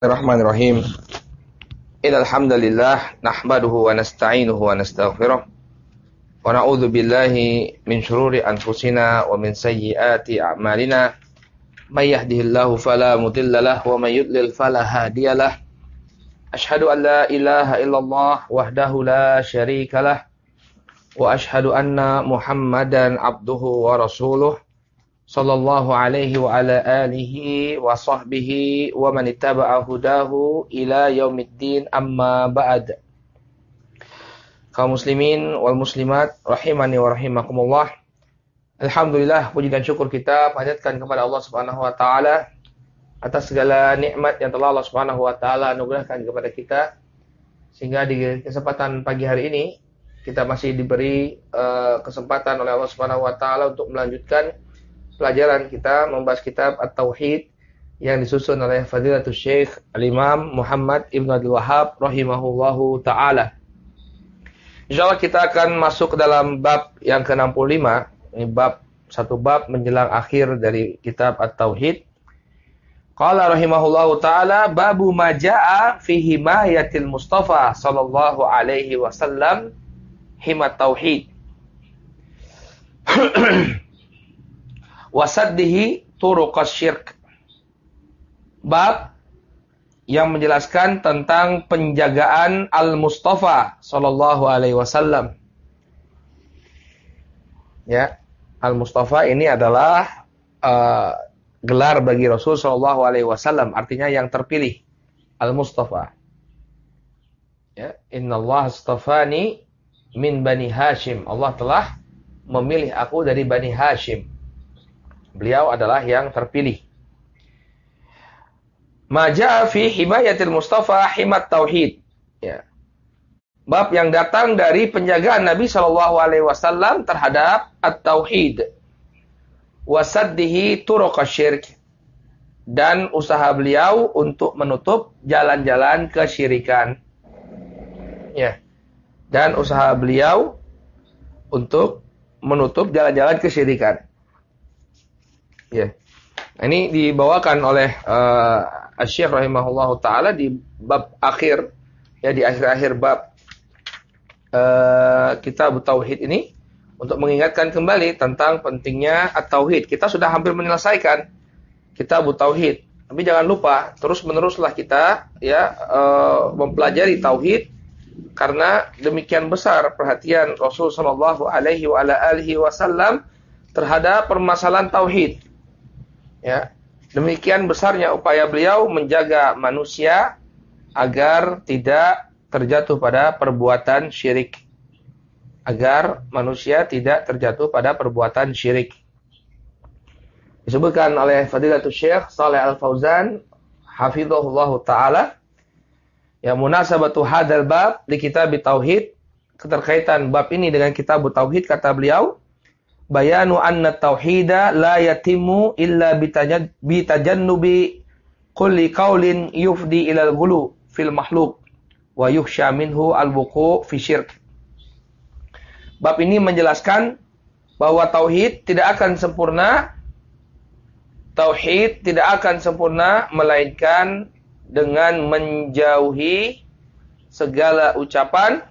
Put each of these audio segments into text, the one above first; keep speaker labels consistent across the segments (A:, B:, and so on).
A: Bismillahirrahmanirrahim. Innal hamdalillah nahmaduhu wa nasta'inuhu wa nastaghfiruh wa na'udzu billahi min shururi anfusina wa min sayyiati a'malina. May yahdihillahu fala mudilla lahu wa may yudlil fala hadiyalah. Asyhadu an la ilaha illallah wahdahu la syarikalah wa asyhadu anna Muhammadan abduhu wa rasuluh sallallahu alaihi wa ala alihi wa sahbihi wa man ittaba'a hudahu ila yaumiddin, amma ba'd. Kaum muslimin wal muslimat rahimani wa rahimakumullah. Alhamdulillah, puji dan syukur kita panjatkan kepada Allah Subhanahu wa taala atas segala nikmat yang telah Allah Subhanahu wa taala anugerahkan kepada kita, sehingga di kesempatan pagi hari ini kita masih diberi kesempatan oleh Allah Subhanahu wa taala untuk melanjutkan pelajaran kita membahas kitab At-Tauhid yang disusun oleh Fadilatul Syekh Al-Imam Muhammad Ibn Abdul Wahhab rahimahullahu ta'ala. InsyaAllah kita akan masuk ke dalam bab yang ke-65. Ini satu bab menjelang akhir dari kitab At-Tauhid. Qala rahimahullahu ta'ala, babu maja'a fi himayatil Mustafa sallallahu alaihi wasallam himat tauhid. Wasaddihi turuqas syirk. Bab yang menjelaskan tentang penjagaan Al-Mustafa sallallahu alaihi wasallam. Ya, Al-Mustafa ini adalah gelar bagi Rasul sallallahu alaihi wasallam, artinya yang terpilih. Al-Mustafa. Ya, innallaha astafani min Bani Hashim. Allah telah memilih aku dari Bani Hashim. Beliau adalah yang terpilih. Maja'a fi himayatil Mustafa himat tauhid. Ya. Bab yang datang dari penjagaan Nabi sallallahu alaihi wasallam terhadap at-tauhid. Wasaddihi turuqasy syirk, dan usaha beliau untuk menutup jalan-jalan kesyirikan. Ya. Dan usaha beliau untuk menutup jalan-jalan kesyirikan. Ya. Nah, ini dibawakan oleh Asy-Syaikh rahimahullahu taala di bab akhir, ya, di akhir-akhir bab kitab Tauhid ini untuk mengingatkan kembali tentang pentingnya at-tauhid. Kita sudah hampir menyelesaikan kitab Tauhid. Tapi jangan lupa terus-meneruslah kita mempelajari tauhid, karena demikian besar perhatian Rasul sallallahu alaihi wasallam terhadap permasalahan tauhid. Ya, demikian besarnya upaya beliau menjaga manusia agar tidak terjatuh pada perbuatan syirik. Agar manusia tidak terjatuh pada perbuatan syirik. Disebutkan oleh Fadilatul Syekh Shalih Al-Fauzan hafizahullahu taala, ya, munasabatu hadzal bab di kitab Tauhid, keterkaitan bab ini dengan kitab Tauhid, kata beliau, bayanu anna tauhida la yatimu illa bitajannubi kulli qaulin yufdi ilal ghulu fil makhluk wa yukhsha minhu al-wuqu' fi syirk. Bab ini menjelaskan bahwa tauhid tidak akan sempurna melainkan dengan menjauhi segala ucapan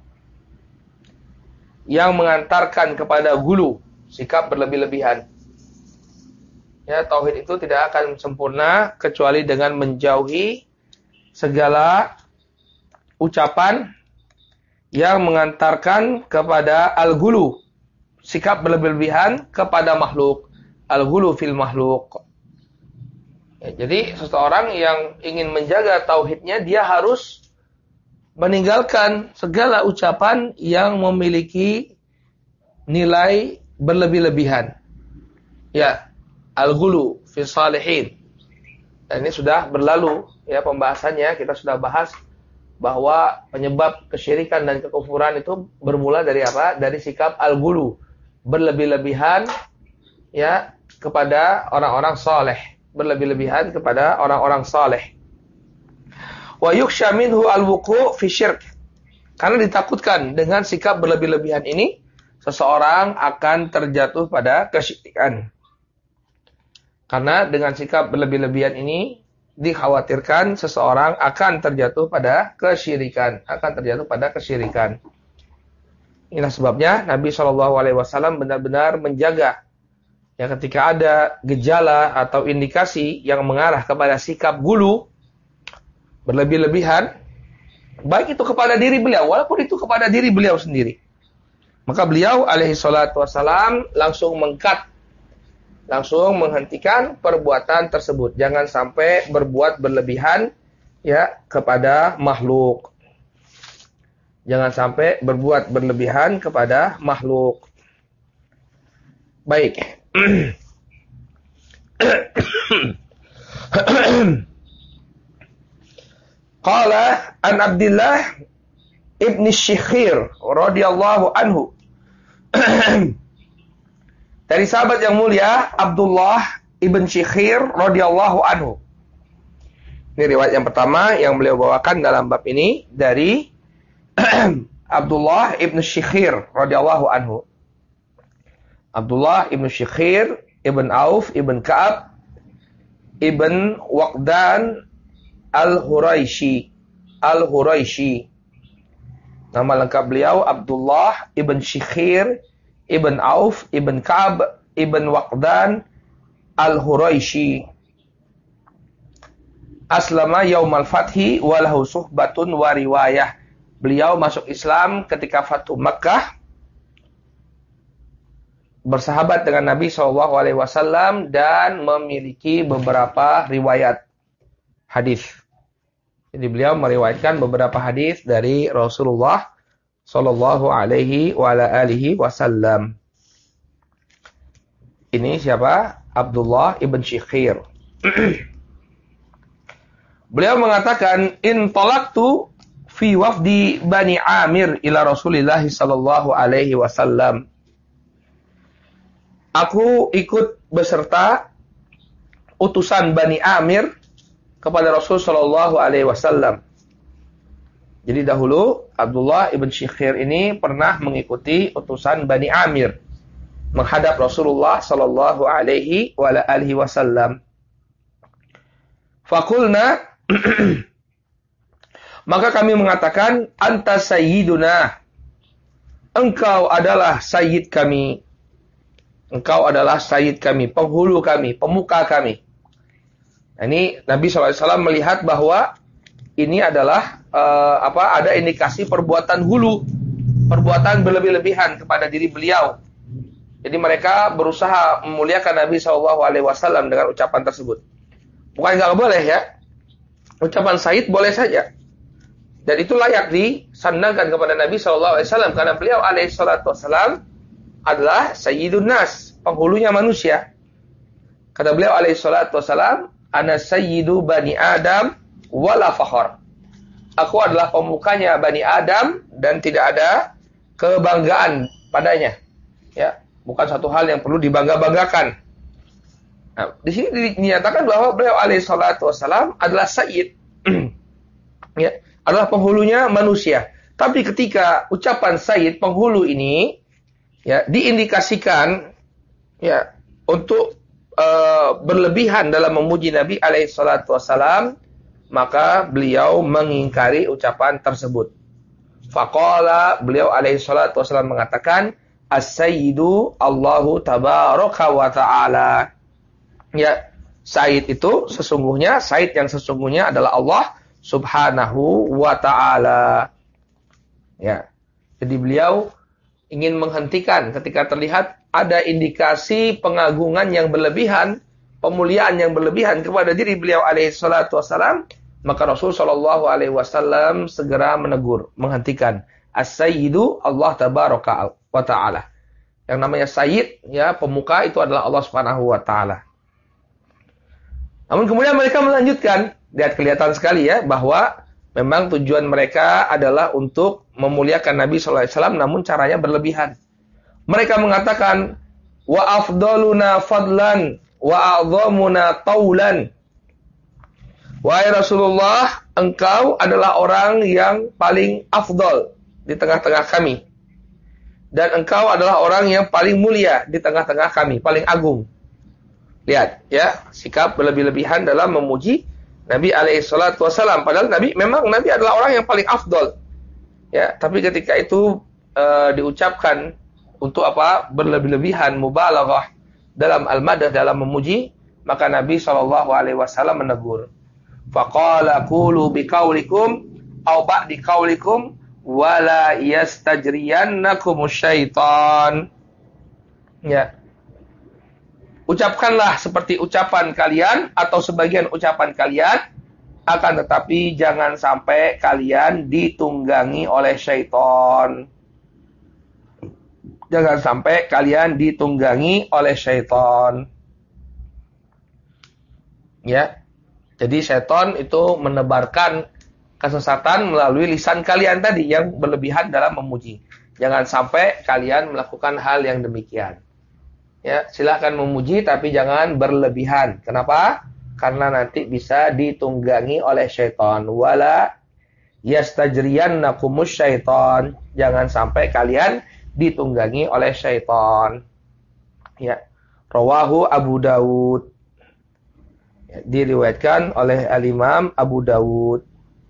A: yang mengantarkan kepada ghulu, sikap berlebih-lebihan. Ya, tauhid itu tidak akan sempurna kecuali dengan menjauhi segala ucapan yang mengantarkan kepada al-ghulu, sikap berlebih-lebihan kepada makhluk, al-ghulu fil makhluk. Ya, jadi seseorang yang ingin menjaga tauhidnya, dia harus meninggalkan segala ucapan yang memiliki nilai berlebih-lebihan. Ya, al-ghulu fi salihin. Dan ini sudah berlalu, ya, pembahasannya. Kita sudah bahas bahwa penyebab kesyirikan dan kekufuran itu bermula dari apa? Dari sikap al-ghulu, berlebih-lebihan, ya, kepada orang-orang saleh, berlebih-lebihan kepada orang-orang saleh. Wa yukhsha minhu al-wuqu' fi syirk. Karena ditakutkan dengan sikap berlebih-lebihan ini, seseorang akan terjatuh pada kesyirikan. Karena dengan sikap berlebih-lebihan ini, dikhawatirkan seseorang akan terjatuh pada kesyirikan, Inilah sebabnya Nabi SAW benar-benar menjaga ya ketika ada gejala atau indikasi yang mengarah kepada sikap gulu berlebih-lebihan, baik itu kepada diri beliau walaupun itu kepada diri beliau sendiri. Maka beliau alaihi salatu wassalam langsung menghentikan perbuatan tersebut. Jangan sampai berbuat berlebihan ya kepada makhluk. Baik. Qala an Abdullah ibn Syikhir radhiyallahu anhu. Dari sahabat yang mulia Abdullah ibn Syikhir radhiyallahu anhu. Ini riwayat yang pertama yang beliau bawakan dalam bab ini dari Abdullah ibn Syikhir radhiyallahu anhu. Abdullah ibn Syikhir ibn Auf ibn Ka'ab ibn Waqdan al-Huraishi. Nama lengkap beliau Abdullah ibn Syikhir ibn Auf ibn Ka'ab ibn Waqdan al-Huraishi. Aslama yaumal fathi walahu suhbatun wa riwayah. Beliau masuk Islam ketika Fathu Makkah, bersahabat dengan Nabi SAW dan memiliki beberapa riwayat hadis. Jadi beliau meriwayatkan beberapa hadis dari Rasulullah SAW. Ini siapa? Abdullah ibn Syikhir. Beliau mengatakan, "Intalaqtu fi wafdi Bani Amir ila Rasulillah sallallahu alaihi wasallam." Aku ikut beserta utusan Bani Amir kepada Rasul sallallahu alaihi wasallam. Jadi dahulu Abdullah ibn Syikhir ini pernah mengikuti utusan Bani Amir menghadap Rasulullah sallallahu alaihi wasallam. Faqulna maka kami mengatakan, anta sayyiduna, engkau adalah sayyid kami. Engkau adalah sayyid kami, penghulu kami, pemuka kami. Nah, ini Nabi SAW melihat bahwa ini adalah ada indikasi perbuatan hulu, perbuatan berlebih-lebihan kepada diri beliau. Jadi mereka berusaha memuliakan Nabi SAW dengan ucapan tersebut. Bukan nggak boleh ya, ucapan sayyid boleh saja. Dan itu layak disandangkan kepada Nabi SAW karena beliau alaihissalam adalah sayyidun nas, penghulunya manusia. Kata beliau alaihissalam, ana sayyidu bani Adam wala fakhar. Aku adalah pemukanya Bani Adam dan tidak ada kebanggaan padanya. Ya, bukan satu hal yang perlu dibangga-banggakan. Nah, di sini dinyatakan bahwa beliau alaihissalam adalah sayyid. Ya, adalah penghulunya manusia. Tapi ketika ucapan sayyid penghulu ini ya diindikasikan ya untuk berlebihan dalam memuji Nabi alaihissalam, maka beliau mengingkari ucapan tersebut. Faqala, beliau alaihissalam mengatakan, as-sayyidu Allahu tabaraka wa ta'ala. Ya, sayyid itu sesungguhnya, sayyid yang sesungguhnya adalah Allah subhanahu wa ta'ala. Ya, jadi beliau ingin menghentikan ketika terlihat ada indikasi pengagungan yang berlebihan, pemuliaan yang berlebihan kepada diri beliau alaihissalatu wassalam, maka Rasul sallallahu alaihi wasallam segera menegur, menghentikan. As-sayyidu Allah tabaraka wa ta'ala. Yang namanya sayyid, ya, pemuka itu adalah Allah subhanahu wa ta'ala. Namun kemudian mereka melanjutkan, lihat kelihatan sekali ya, bahwa memang tujuan mereka adalah untuk memuliakan Nabi sallallahu alaihi wasallam, namun caranya berlebihan. Mereka mengatakan, wa afdaluna fadlan wa a'dhamuna taulan. Wahai Rasulullah, engkau adalah orang yang paling afdal di tengah-tengah kami. Dan engkau adalah orang yang paling mulia di tengah-tengah kami, paling agung. Lihat, ya, sikap berlebih-lebihan dalam memuji Nabi alaihi salatu wasalam. Padahal Nabi adalah orang yang paling afdol. Ya, tapi ketika itu diucapkan untuk apa? Berlebih-lebihan, mubalaghah dalam al-madah, dalam memuji, maka Nabi sallallahu alaihi wasallam menegur. Faqala qulu biqaulikum aw ba'di qaulikum wala yastajriyannakumus syaitan. Ya. Ucapkanlah seperti ucapan kalian atau sebagian ucapan kalian, akan tetapi jangan sampai kalian ditunggangi oleh syaitan. Jangan sampai kalian ditunggangi oleh syaitan. Ya. Jadi syaitan itu menebarkan kesesatan melalui lisan kalian tadi yang berlebihan dalam memuji. Jangan sampai kalian melakukan hal yang demikian. Ya, silakan memuji tapi jangan berlebihan. Kenapa? Karena nanti bisa ditunggangi oleh syaitan. Wala yastajriyannakumus syaitan. Jangan sampai kalian ditunggangi oleh syaitan. Ya. Rawahu Abu Dawud. Ya, diriwayatkan oleh Al-Imam Abu Dawud.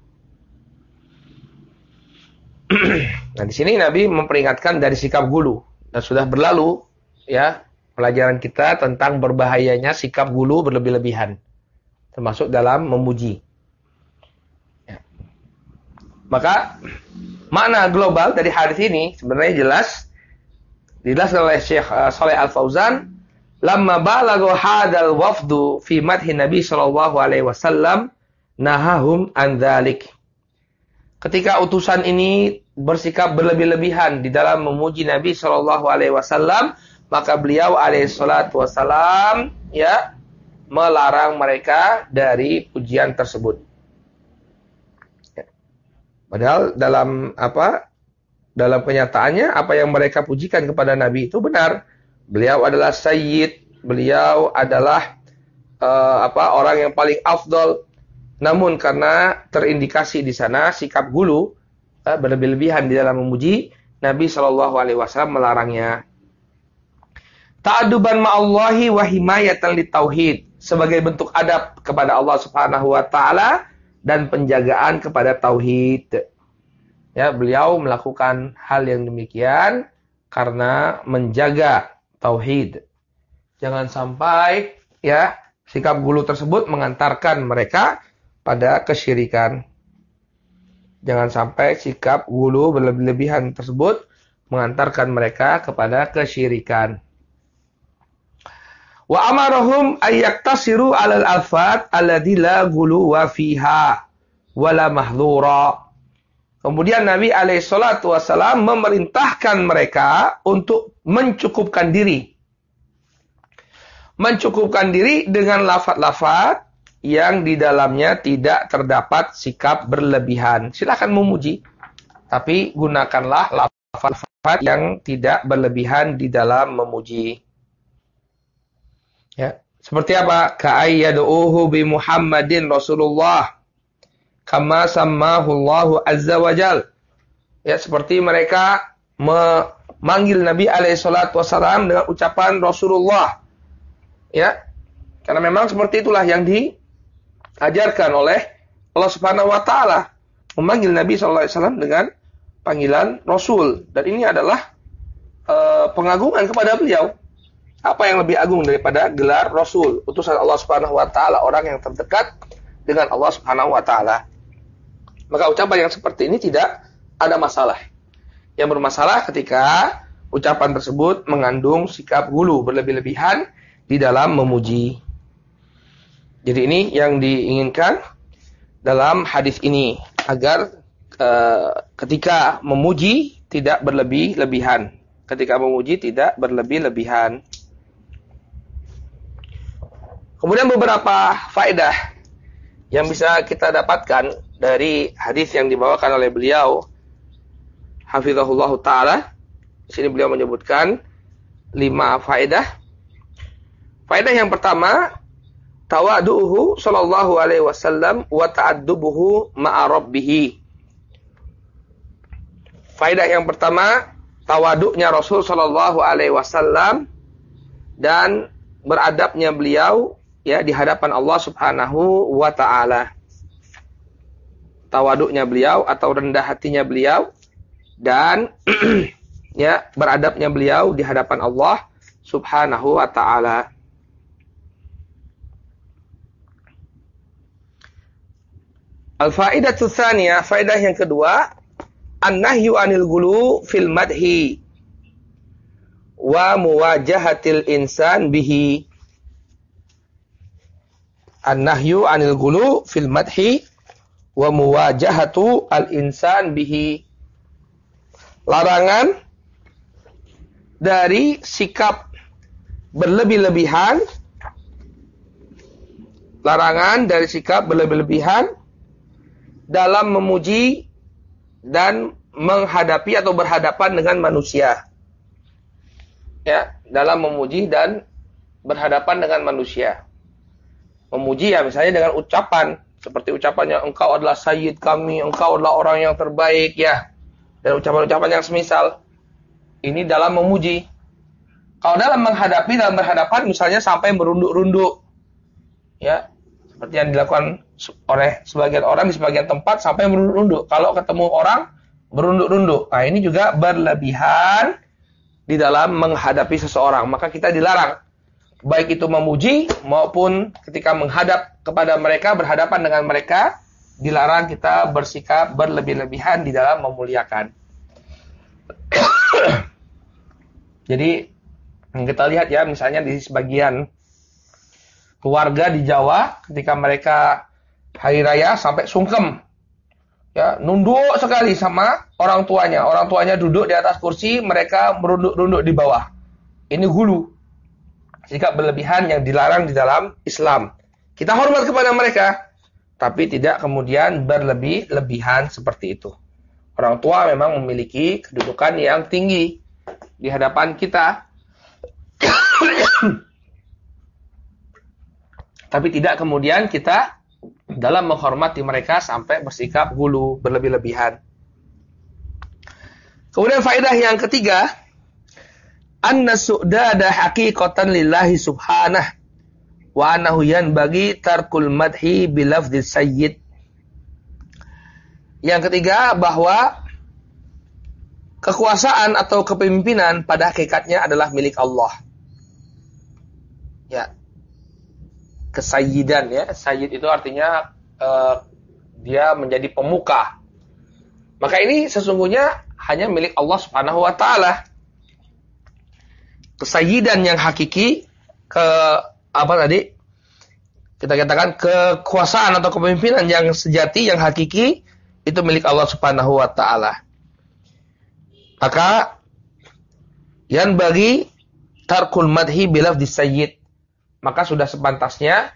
A: Nah, di sini Nabi memperingatkan dari sikap gulu, dan sudah berlalu ya pelajaran kita tentang berbahayanya sikap gulu berlebih-lebihan, termasuk dalam memuji. Ya. Maka makna global dari hadis ini sebenarnya jelas oleh Syekh Shalih Al-Fauzan, lamma balagha hadzal wafdu fi madhi Nabi sallallahu alaihi wasallam nahahum an dzalik. Ketika utusan ini bersikap berlebih-lebihan di dalam memuji Nabi sallallahu alaihi wasallam, maka beliau alaihi salatu wasallam ya melarang mereka dari pujian tersebut. Ya. Padahal dalam kenyataannya apa yang mereka pujikan kepada Nabi itu benar. Beliau adalah sayyid, beliau adalah orang yang paling afdol. Namun karena terindikasi di sana sikap gulu berlebih-lebihan di dalam memuji, Nabi sallallahu alaihi wasallam melarangnya. Ta'aduban ma'allahi wa himayatan litauhid, sebagai bentuk adab kepada Allah Subhanahu wa taala dan penjagaan kepada tauhid. Ya, beliau melakukan hal yang demikian karena menjaga tauhid. Jangan sampai ya sikap gulu tersebut mengantarkan mereka pada kesyirikan. Jangan sampai sikap gulu berlebih-lebihan tersebut mengantarkan mereka kepada kesyirikan. Wa amarahum ayyaktasiru 'alal alfat alladzi la ghuluwa fiha wala mahdhura. Kemudian Nabi alaihi salatu wasallam memerintahkan mereka untuk mencukupkan diri. Mencukupkan diri dengan lafaz-lafaz yang di dalamnya tidak terdapat sikap berlebihan. Silakan memuji, tapi gunakanlah lafaz-lafaz yang tidak berlebihan di dalam memuji. Ya, seperti apa? Ka'ayyadu'uhu bi Muhammadin Rasulullah kama sammahu Allahu azza wa jal. Ya, seperti mereka memanggil Nabi alaihi salatu wasallam dengan ucapan Rasulullah. Ya. Karena memang seperti itulah yang diajarkan oleh Allah Subhanahu wa taala, memanggil Nabi sallallahu alaihi wasallam dengan panggilan Rasul, dan ini adalah pengagungan kepada beliau. Apa yang lebih agung daripada gelar Rasul, utusan Allah Subhanahu wa taala, orang yang terdekat dengan Allah Subhanahu wa taala. Maka ucapan yang seperti ini tidak ada masalah. Yang bermasalah ketika ucapan tersebut mengandung sikap gulu berlebih-lebihan di dalam memuji. Jadi ini yang diinginkan dalam hadis ini, agar ketika memuji tidak berlebih-lebihan. Ketika memuji tidak berlebih-lebihan. Kemudian beberapa faedah yang bisa kita dapatkan dari hadis yang dibawakan oleh beliau, hafizahullah ta'ala. Di sini beliau menyebutkan 5 faedah. Faedah yang pertama, tawadu'uhu sallallahu alaihi wasallam wa ta'addubuhu ma'a rabbih. Faedah yang pertama, tawaduknya Rasul sallallahu alaihi wasallam dan beradabnya beliau ya di hadapan Allah Subhanahu wa taala. Tawaduknya beliau atau rendah hatinya beliau dan ya beradabnya beliau di hadapan Allah Subhanahu wa taala. Al-faidatu tsaniyah, faedah yang kedua, an-nahyu 'anil ghulu fil madhi wa muwajahatil insan bihi. An-nahyu 'anil ghulu fil madhi wa muwajahatu al-insan bihi. Larangan dari sikap berlebih-lebihan, larangan dari sikap berlebih-lebihan dalam memuji dan menghadapi atau berhadapan dengan manusia. Ya, dalam memuji dan berhadapan dengan manusia. Memuji ya misalnya dengan ucapan, seperti ucapannya engkau adalah sayyid kami, engkau adalah orang yang terbaik ya. Dan ucapan-ucapan yang semisal. Ini dalam memuji. Kalau dalam menghadapi, dalam berhadapan misalnya sampai merunduk-runduk. Ya, seperti yang dilakukan oleh sebagian orang di sebagian tempat sampai merunduk-runduk. Kalau ketemu orang merunduk-runduk. Nah, ini juga berlebihan di dalam menghadapi seseorang. Maka kita dilarang. Baik itu memuji maupun ketika menghadap kepada mereka, berhadapan dengan mereka, dilarang kita bersikap berlebih-lebihan di dalam memuliakan. Jadi kita lihat ya, misalnya di sebagian keluarga di Jawa, ketika mereka hari raya sampai sungkem, ya nunduk sekali sama orang tuanya. Orang tuanya duduk di atas kursi, mereka merunduk-runduk di bawah. Ini ghulu, sikap berlebihan yang dilarang di dalam Islam. Kita hormat kepada mereka, tapi tidak kemudian berlebih-lebihan seperti itu. Orang tua memang memiliki kedudukan yang tinggi di hadapan kita. Tapi tidak kemudian kita dalam menghormati mereka sampai bersikap ghulu, berlebih-lebihan. Kemudian faedah yang ketiga, anna su'dada haqiqatan lillahi subhanah wa annahu yanbaghi tarkul madhi bilafdhis sayyid. Yang ketiga, bahwa kekuasaan atau kepemimpinan pada hakikatnya adalah milik Allah. Ya. Kesayyidan ya. Sayyid itu artinya dia menjadi pemuka. Maka ini sesungguhnya hanya milik Allah Subhanahu wa taala. Kesayyidan yang hakiki, kita katakan kekuasaan atau kepemimpinan yang sejati, yang hakiki, itu milik Allah Subhanahu wa taala. Maka yang bagi tarkul madhi bilafdhis sayyid, maka sudah sepantasnya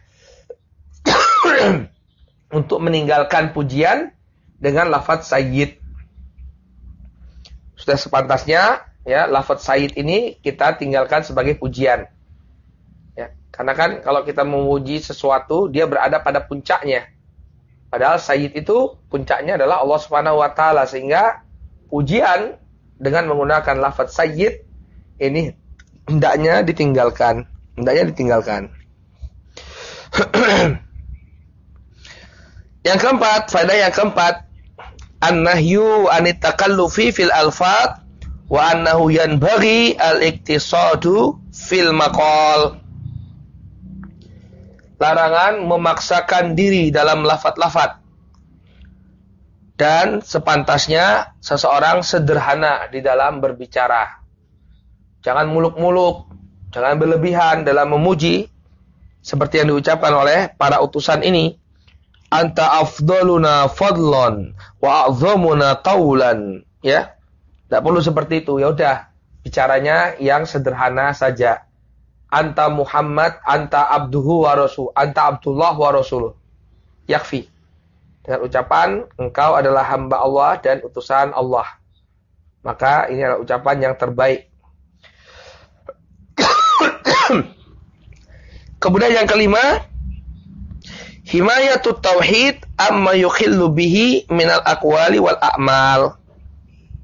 A: untuk meninggalkan pujian dengan lafaz sayyid. Sudah sepantasnya ya lafaz sayyid ini kita tinggalkan sebagai pujian. Ya, karena kan kalau kita memuji sesuatu dia berada pada puncaknya. Padahal sayyid itu puncaknya adalah Allah Subhanahu wa taala, sehingga pujian dengan menggunakan lafaz sayyid ini hendaknya ditinggalkan. Yang keempat, faedah yang keempat, an-nahyu anit takallufi fil alfaz wa annahu yanbaghi al-iktisadu fil maqal. Larangan memaksakan diri dalam lafaz-lafaz. Dan sepantasnya seseorang sederhana di dalam berbicara. Jangan muluk-muluk, jangan berlebihan dalam memuji, seperti yang diucapkan oleh para utusan ini. Anta afdaluna fadlan wa a'zamuna qawlan. Ya, tidak perlu seperti itu. Ya udah, bicaranya yang sederhana saja. Anta Muhammad, anta abduhu wa rasul, anta abdullah wa rasuluh. Yakfi. Dengan ucapan engkau adalah hamba Allah dan utusan Allah. Maka ini adalah ucapan yang terbaik. Kemudian yang kelima, himayatut tauhid amma yukhillu bihi minal aqwali wal a'mal.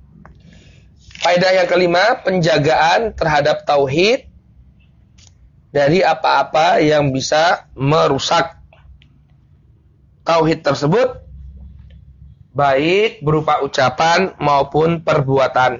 A: Faedah yang kelima, penjagaan terhadap tauhid dari apa-apa yang bisa merusak tauhid tersebut, baik berupa ucapan maupun perbuatan.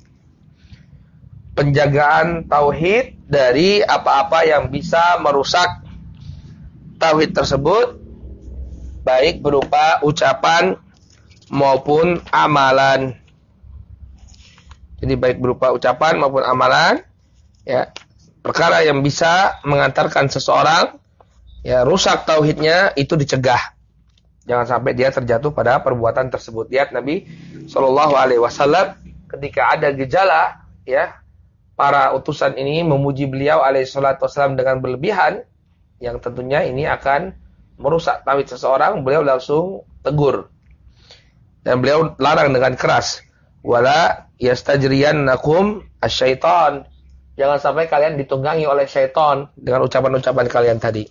A: Penjagaan tauhid dari apa-apa yang bisa merusak tauhid tersebut, baik berupa ucapan maupun amalan. Jadi baik berupa ucapan maupun amalan, ya, perkara yang bisa mengantarkan seseorang ya rusak tauhidnya itu dicegah. Jangan sampai dia terjatuh pada perbuatan tersebut. Lihat Nabi Shallallahu Alaihi Wasallam ketika ada gejala, ya, para utusan ini memuji beliau alaihi salatu wasallam dengan berlebihan, yang tentunya ini akan merusak tauhid seseorang. Beliau langsung tegur dan beliau larang dengan keras, wala yastajriyannakum asyaiton, jangan sampai kalian ditunggangi oleh syaitan dengan ucapan-ucapan kalian tadi.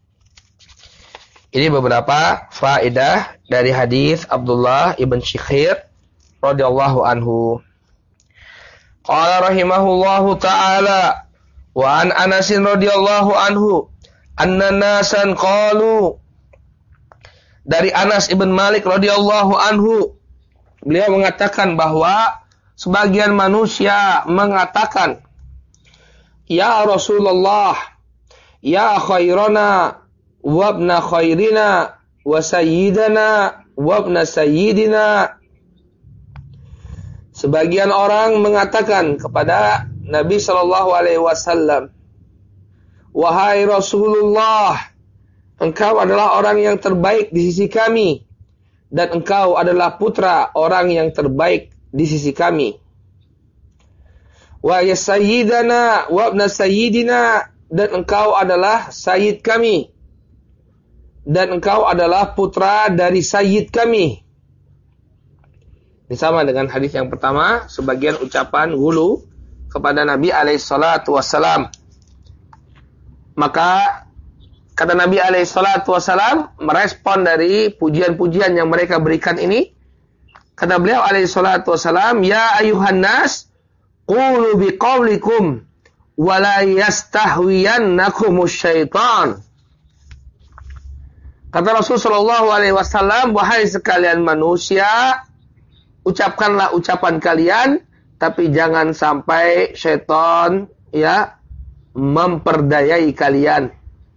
A: Ini beberapa faedah dari hadis Abdullah ibn Shikhir radhiyallahu anhu. Qala rahimahullahu ta'ala wa an Anas radhiyallahu anhu anna nasan qalu, dari Anas ibn Malik radhiyallahu anhu, beliau mengatakan bahwa sebagian manusia mengatakan, ya Rasulullah, ya khairana wabna khairina wa sayyidana wabna sayyidina. Sebagian orang mengatakan kepada Nabi sallallahu alaihi wasallam, wahai Rasulullah, engkau adalah orang yang terbaik di sisi kami dan engkau adalah putra orang yang terbaik di sisi kami. Wa ya sayyidana wabna sayyidina, dan engkau adalah sayyid kami dan engkau adalah putra dari sayyid kami. Ini sama dengan hadis yang pertama, sebagian ucapan hulu kepada Nabi alaihi salatu wassalam. Maka kata Nabi alaihi salatu wassalam merespon dari pujian-pujian yang mereka berikan ini. Kata beliau alaihi salatu wassalam, ya ayuhan nas, qulu biqaulikum wa la yastahwiyannakumus syaitan. Kata Rasul sallallahu alaihi wasallam, wahai sekalian manusia, ucapkanlah ucapan kalian, tapi jangan sampai syaitan, ya, memperdayai kalian.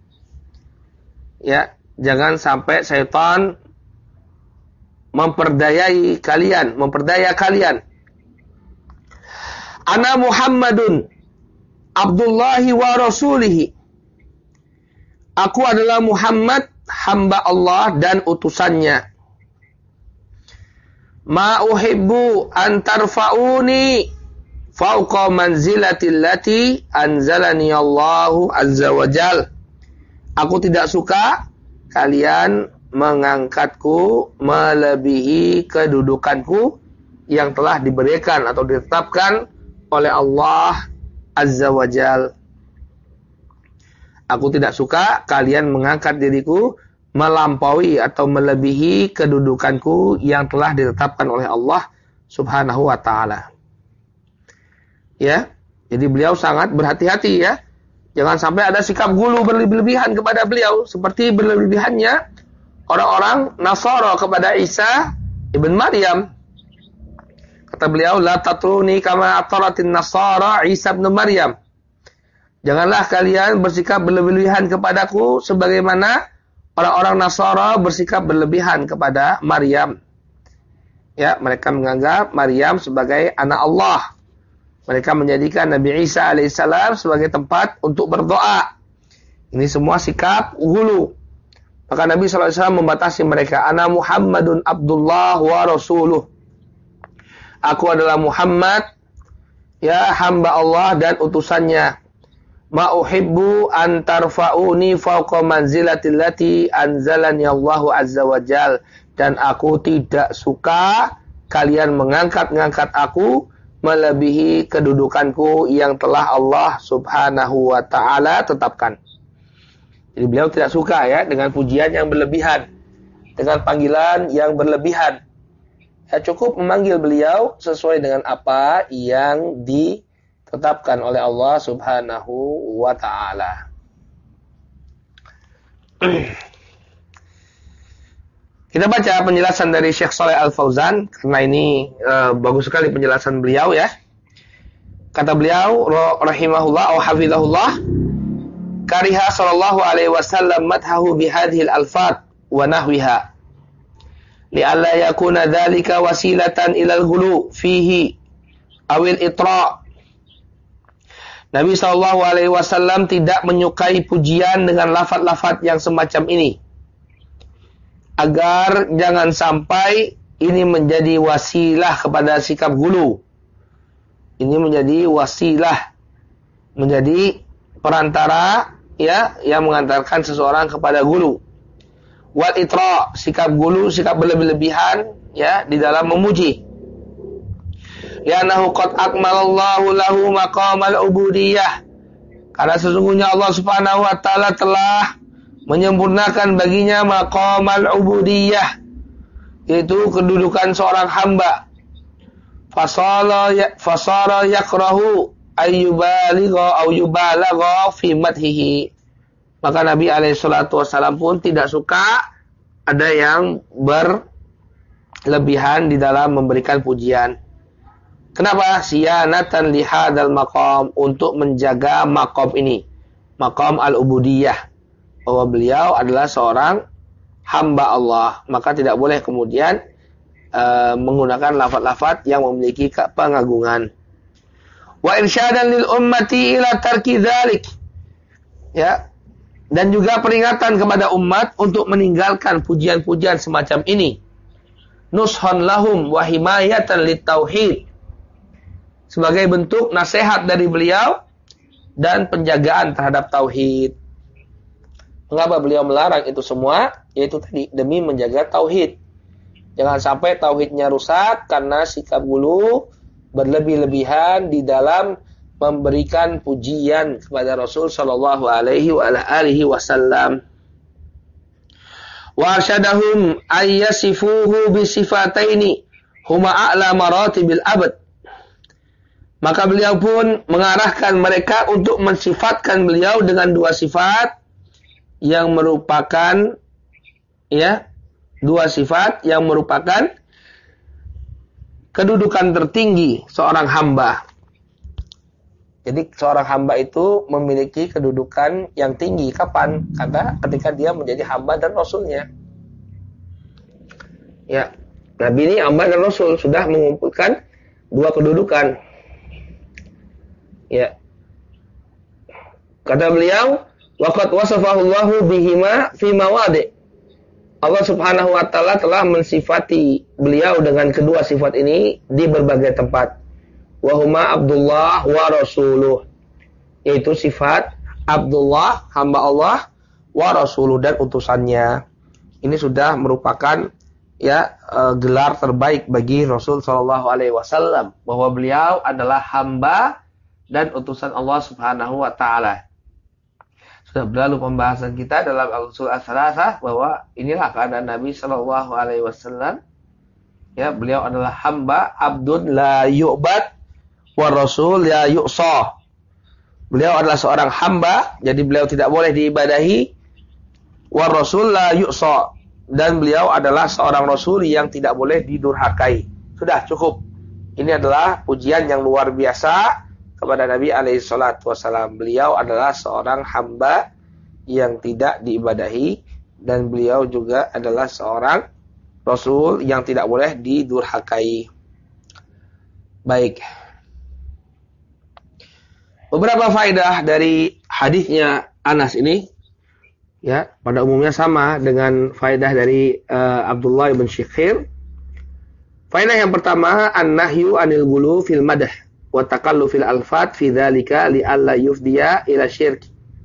A: Ya, jangan sampai syaitan memperdaya kalian. Ana Muhammadun Abdullahi wa Rasulihi. Aku adalah Muhammad, hamba Allah dan utusannya. Ma uhibbu an tarfa'uni fauqa manzilatil lati anzalani Allahu azza wa jal. Aku tidak suka kalian mengangkatku melebihi kedudukanku yang telah diberikan atau ditetapkan oleh Allah azza wa jal. Aku tidak suka kalian mengangkat diriku melampaui atau melebihi kedudukanku yang telah ditetapkan oleh Allah subhanahu wa ta'ala. Ya, jadi beliau sangat berhati-hati, ya. Jangan sampai ada sikap gulu berlebihan kepada beliau, seperti berlebihannya orang-orang Nasara kepada Isa ibn Maryam. Kata beliau, la tatruni kama ataratin Nasara Isa ibn Maryam. Janganlah kalian bersikap berlebihan kepadaku sebagaimana orang-orang Nasara bersikap berlebihan kepada Maryam. Ya, mereka menganggap Maryam sebagai anak Allah. Mereka menjadikan Nabi Isa alaihissalam sebagai tempat untuk berdoa. Ini semua sikap ghulu. Maka Nabi SAW membatasi mereka. Ana Muhammadun Abdullah wa Rasuluh. Aku adalah Muhammad, ya, hamba Allah dan utusannya. Ma uhibbu an tarfa'uni fawqa manzilatil lati anzalani Allahu azza wa jal. Dan aku tidak suka kalian mengangkat aku melebihi kedudukanku yang telah Allah subhanahu wa ta'ala tetapkan. Jadi beliau tidak suka, ya, dengan pujian yang berlebihan, dengan panggilan yang berlebihan. Ya, cukup memanggil beliau sesuai dengan apa yang ditetapkan oleh Allah subhanahu wa ta'ala. Kita baca penjelasan dari Syekh Shalih Al-Fauzan karena ini bagus sekali penjelasan beliau ya. Kata beliau rahimahullah wa hafizahullah, kariha sallallahu alaihi wasallam madhahu bihadhil alfat wa nahwiha li'alla yakuna dzalika wasilatan ilal ghulu fihi awil itra. Nabi sallallahu alaihi wasallam tidak menyukai pujian dengan lafaz-lafaz yang semacam ini, agar jangan sampai ini menjadi wasilah kepada sikap ghulu. Ini menjadi wasilah, menjadi perantara ya yang mengantarkan seseorang kepada ghulu. Wal itra, sikap ghulu, sikap berlebih-lebihan ya di dalam memuji. Li'annahu qad akmalallahu lahu maqamal ubudiyah. Karena sesungguhnya Allah Subhanahu wa taala telah menyempurnakan baginya maqamal ubudiyah, yaitu kedudukan seorang hamba. Fasara yakrahu ayyubaligha aw yubalagha fi madhihi. Maka Nabi alaihi salatu wasallam pun tidak suka ada yang berlebihan di dalam memberikan pujian. Kenapa? Siyanatan li hadzal maqam, untuk menjaga maqam ini, maqam al-ubudiyah, bahwa beliau adalah seorang hamba Allah, maka tidak boleh kemudian menggunakan lafaz-lafaz yang memiliki pengagungan. Wa irsyadan lil ummati ila tarki dzalik. Ya. Dan juga peringatan kepada umat untuk meninggalkan pujian-pujian semacam ini. Nushon lahum wa himayatan lit tauhid. Sebagai bentuk nasihat dari beliau dan penjagaan terhadap tauhid. Mengapa beliau melarang itu semua? Yaitu tadi demi menjaga tauhid. Jangan sampai tauhidnya rusak karena sikap ghulu, berlebih-lebihan di dalam memberikan pujian kepada Rasul sallallahu alaihi wa ala alihi wasallam. Wa arsyadahum ayyasifuhu bi sifataini huma a'la maratibil abad. Maka beliau pun mengarahkan mereka untuk mensifatkan beliau dengan dua sifat yang merupakan dua sifat yang merupakan kedudukan tertinggi seorang hamba. Jadi seorang hamba itu memiliki kedudukan yang tinggi. Kapan? Karena ketika dia menjadi hamba dan rasulnya. Ya, Nabi ini hamba dan rasul, sudah mengumpulkan dua kedudukan. Ya. Kata beliau, waqad wasafahu Allahu bihima fi mawadi'. Allah Subhanahu wa taala telah mensifati beliau dengan kedua sifat ini di berbagai tempat. Wa huma Abdullah wa rasuluh. Yaitu sifat Abdullah, hamba Allah, wa rasuluh, dan utusannya. Ini sudah merupakan gelar terbaik bagi Rasul sallallahu alaihi wasallam, bahwa beliau adalah hamba dan utusan Allah Subhanahu wa taala. Sudah berlalu pembahasan kita dalam al-usul as-salasah bahwa inilah keadaan Nabi sallallahu alaihi wasallam. Ya, beliau adalah hamba, abdun la yu'bad, wa rasul la yu'sa. Beliau adalah seorang hamba, jadi beliau tidak boleh diibadahi, wa rasul la yu'sa, dan beliau adalah seorang rasul yang tidak boleh didurhakai. Sudah cukup. Ini adalah pujian yang luar biasa kepada Nabi alaihi salatu wasallam. Beliau adalah seorang hamba yang tidak diibadahi, dan beliau juga adalah seorang rasul yang tidak boleh didurhakai. Baik. Beberapa faedah dari hadisnya Anas ini, ya, pada umumnya sama dengan faedah dari Abdullah bin Syikhir. Faedah yang pertama, an-nahyu anil ghulu fil madah wa takallufil alfat fi dzalika li alla yufdiya ila syirk.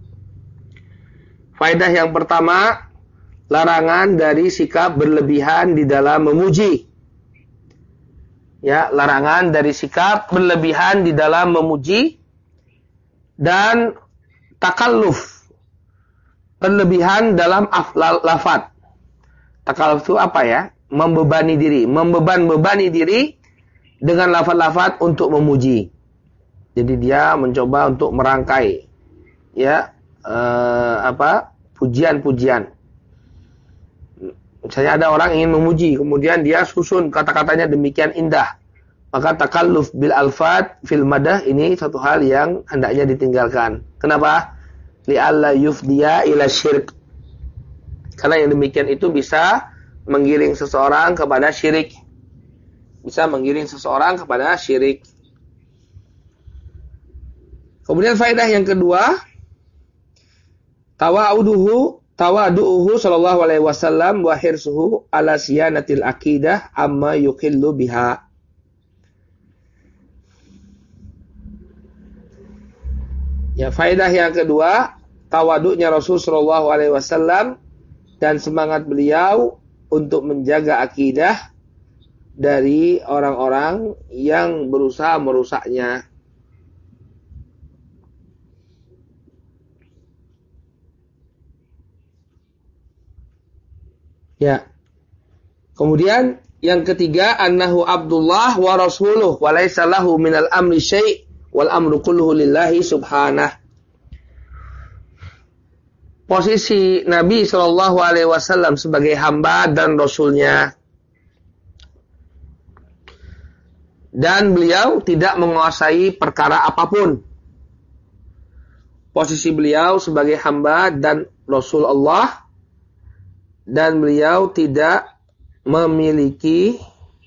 A: Faedah yang pertama, larangan dari sikap berlebihan di dalam memuji. Ya, larangan dari sikap berlebihan di dalam memuji dan takalluf, berlebihan dalam lafaz. Takalluf itu apa ya? Membebani diri, membebani diri dengan lafaz-lafaz untuk memuji. Jadi dia mencoba untuk merangkai
B: pujian-pujian. Misalnya ada orang ingin memuji, kemudian dia susun kata-katanya demikian indah. Maka takalluf bil alfat fil madah ini satu hal yang hendaknya ditinggalkan. Kenapa? Li'alla yufdiya ila syirk. Karena yang demikian itu bisa menggiring seseorang kepada syirik. Bisa menggiring seseorang kepada syirik. Kemudian faedah yang kedua, tawadu'uhu sallallahu alaihi wasallam wa hirsuhu ala siyanatil aqidah amma yuqillu biha. Ya, faedah yang kedua, tawaduknya Rasul sallallahu alaihi wasallam dan semangat beliau untuk menjaga akidah dari orang-orang yang berusaha merusaknya. Ya. Kemudian yang ketiga, annahu Abdullah wa rasuluh wa laisa lahu minal amri syai' wal amru kulluhu lillahi subhanah. Posisi Nabi sallallahu alaihi wasallam sebagai hamba dan rasulnya. Dan beliau tidak menguasai perkara apapun. Posisi beliau sebagai hamba dan rasul Allah, dan beliau tidak memiliki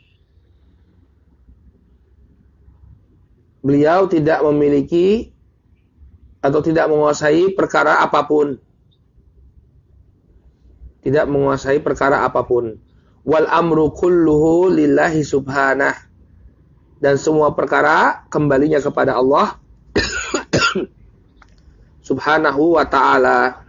B: atau tidak menguasai perkara apapun. Tidak menguasai perkara apapun. Wal amru kulluhu lillahi subhanah. Dan semua perkara kembalinya kepada Allah subhanahu wa ta'ala.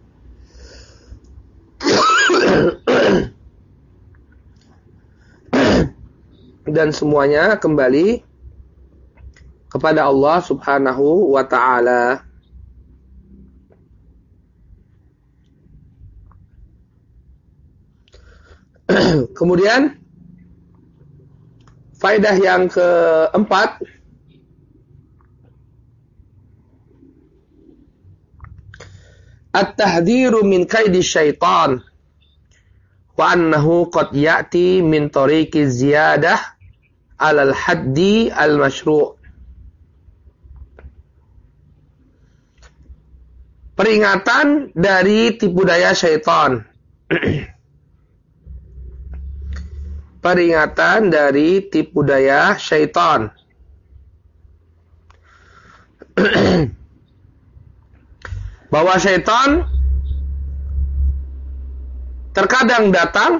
B: Dan semuanya kembali kepada Allah subhanahu wa ta'ala. Kemudian faedah yang keempat, at-tahdhiru min kaidi syaitan wa annahu qad ya'ti min tariqi ziyadah alal haddi al-masyru'. Peringatan dari tipu daya syaitan. Peringatan dari tipu daya syaitan. Bahwa syaitan terkadang datang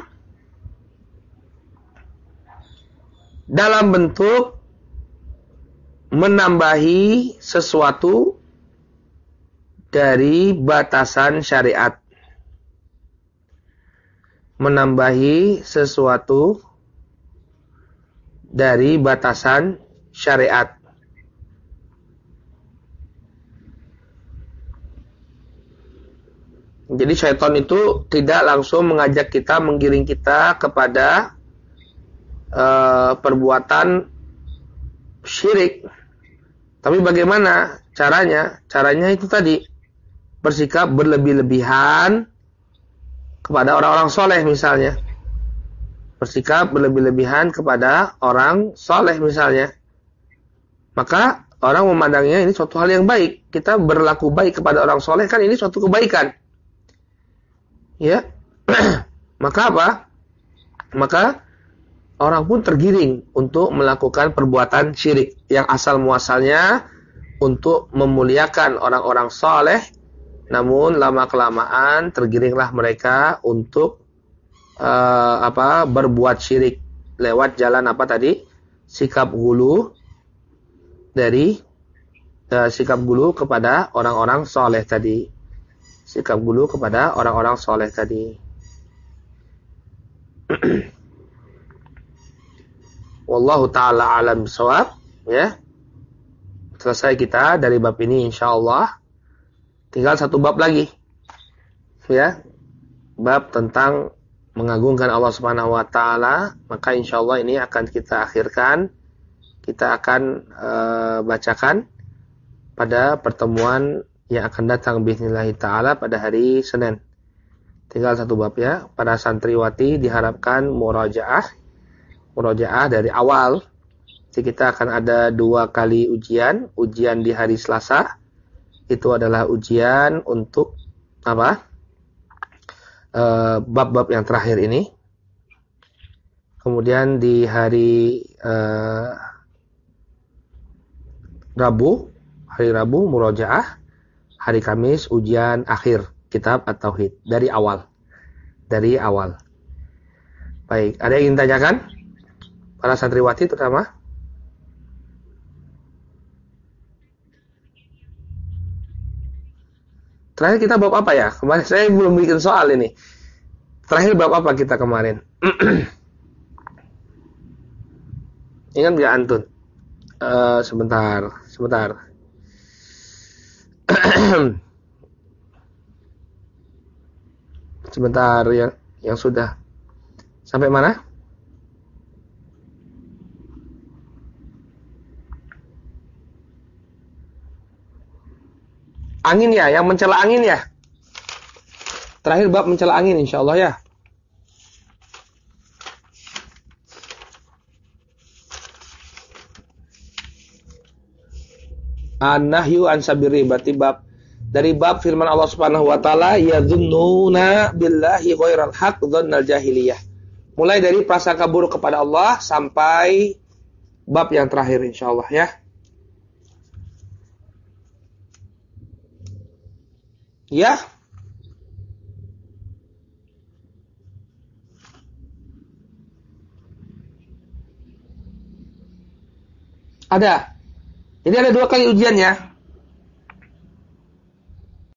B: dalam bentuk menambahi sesuatu dari batasan syariat. Menambahi sesuatu dari batasan syariat. Jadi syaitan itu tidak langsung mengajak kita, menggiring kita kepada perbuatan syirik. Tapi bagaimana caranya? Caranya itu tadi, bersikap berlebih-lebihan kepada orang-orang soleh misalnya. Bersikap berlebih-lebihan kepada orang soleh misalnya. Maka orang memandangnya ini suatu hal yang baik. Kita berlaku baik kepada orang soleh, kan ini suatu kebaikan. Ya. Maka apa? Maka orang pun tergiring untuk melakukan perbuatan syirik yang asal muasalnya untuk memuliakan orang-orang soleh, namun lama-kelamaan tergiringlah mereka untuk berbuat syirik lewat jalan apa tadi? Sikap gulu dari sikap gulu kepada orang-orang soleh tadi. Sikap gulu kepada orang-orang soleh tadi. Wallahu ta'ala alam bisawab. Ya. Selesai kita dari bab ini insyaallah. Tinggal satu bab lagi. Ya. Bab tentang mengagungkan Allah Subhanahu wa taala, maka insyaallah ini akan kita akhirkan. Kita akan bacakan pada pertemuan yang akan datang bismillah ta'ala pada hari Senin. Tinggal satu bab ya. Para santriwati diharapkan murajaah dari awal. Jadi kita akan ada 2 kali ujian di hari Selasa. Itu adalah ujian untuk apa? Bab-bab yang terakhir ini. Kemudian di hari Rabu murojaah, hari Kamis ujian akhir kitab At-Tauhid dari awal. Baik, ada yang ingin tanyakan? Para santriwati terutama? Terakhir kita bab apa ya? Kemarin saya belum bikin soal ini. Terakhir bab apa kita kemarin? Ingat nggak Antun? Sebentar. Sebentar yang sudah. Sampai mana? Angin ya, yang mencela angin ya. Terakhir bab mencela angin insyaallah ya. An-nahyu an sabiri, berarti dari bab firman Allah Subhanahu wa taala yadhunnuna billahi ghairal haq dhannal jahiliyah. Mulai dari prasangka buruk kepada Allah sampai bab yang terakhir insyaallah ya. Ya. Ada. Jadi ada 2 kali ujiannya.